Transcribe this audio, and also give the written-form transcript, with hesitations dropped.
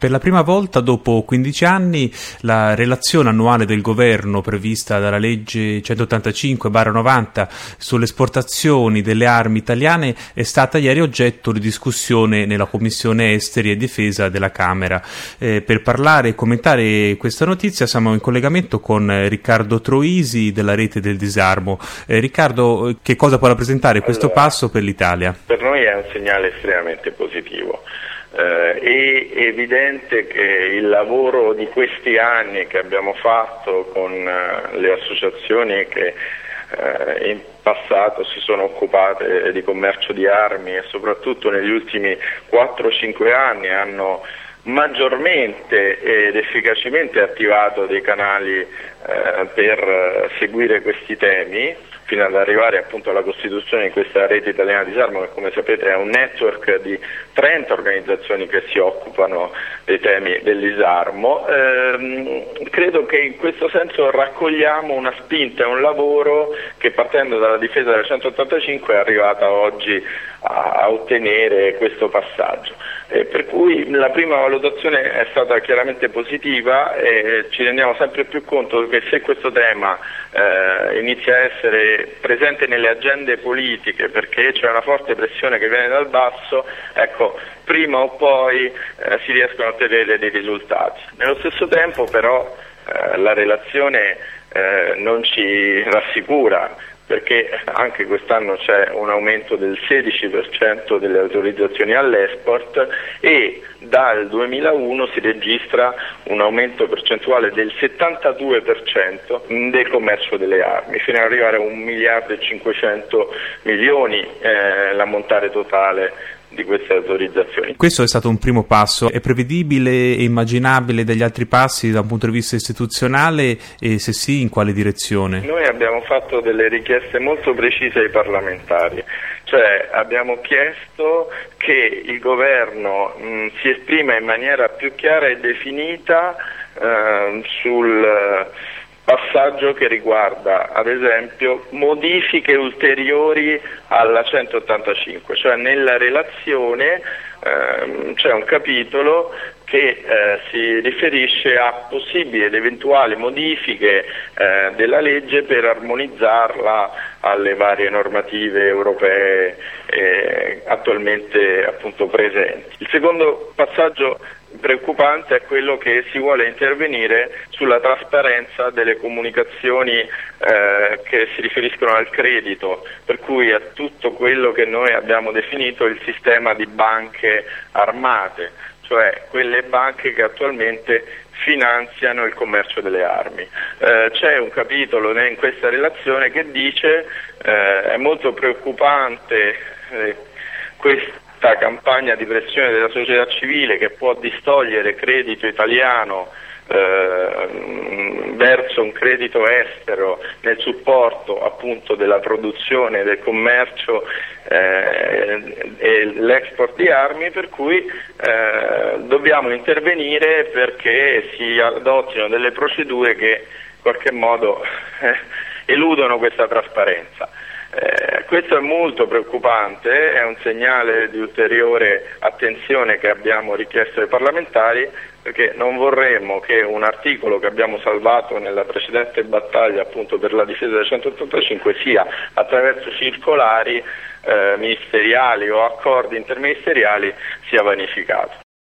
Per la prima volta dopo 15 anni la relazione annuale del governo prevista dalla legge 185/90 sulle esportazioni delle armi italiane è stata ieri oggetto di discussione nella Commissione Esteri e Difesa della Camera. Per parlare e commentare questa notizia siamo in collegamento con Riccardo Troisi della Rete del Disarmo. Riccardo, che cosa può rappresentare questo passo per l'Italia? Per noi è un segnale estremamente positivo. È evidente che il lavoro di questi anni che abbiamo fatto con le associazioni che in passato si sono occupate di commercio di armi e soprattutto negli ultimi 4-5 anni hanno maggiormente ed efficacemente attivato dei canali per seguire questi temi, fino ad arrivare appunto alla costituzione di questa rete italiana di disarmo, che come sapete è un network di 30 organizzazioni che si occupano dei temi del disarmo. Credo che in questo senso raccogliamo una spinta, un lavoro che partendo dalla difesa del 185 è arrivata oggi a ottenere questo passaggio. Per cui la prima valutazione è stata chiaramente positiva e ci rendiamo sempre più conto che se questo tema inizia a essere presente nelle agende politiche perché c'è una forte pressione che viene dal basso, ecco, prima o poi si riescono a ottenere dei risultati. Nello stesso tempo però la relazione non ci rassicura, perché anche quest'anno c'è un aumento del 16% delle autorizzazioni all'export e dal 2001 si registra un aumento percentuale del 72% del commercio delle armi, fino ad arrivare a 1.500 milioni l'ammontare totale di queste autorizzazioni. Questo è stato un primo passo. È prevedibile e immaginabile degli altri passi da un punto di vista istituzionale e se sì, in quale direzione? Noi abbiamo fatto delle richieste molto precise ai parlamentari, cioè abbiamo chiesto che il governo si esprima in maniera più chiara e definita sul passaggio che riguarda ad esempio modifiche ulteriori alla 185, cioè nella relazione c'è un capitolo che si riferisce a possibili ed eventuali modifiche della legge per armonizzarla alle varie normative europee attualmente appunto presenti. Il secondo passaggio preoccupante è quello che si vuole intervenire sulla trasparenza delle comunicazioni che si riferiscono al credito, per cui a tutto quello che noi abbiamo definito il sistema di banche armate, cioè quelle banche che attualmente finanziano il commercio delle armi. C'è un capitolo in questa relazione che dice è molto preoccupante questa campagna di pressione della società civile che può distogliere credito italiano verso un credito estero nel supporto appunto della produzione, del commercio e l'export di armi, per cui dobbiamo intervenire perché si adottino delle procedure che in qualche modo eludono questa trasparenza. Questo è molto preoccupante, è un segnale di ulteriore attenzione che abbiamo richiesto ai parlamentari, perché non vorremmo che un articolo che abbiamo salvato nella precedente battaglia appunto per la difesa del 185 sia attraverso circolari ministeriali o accordi interministeriali sia vanificato.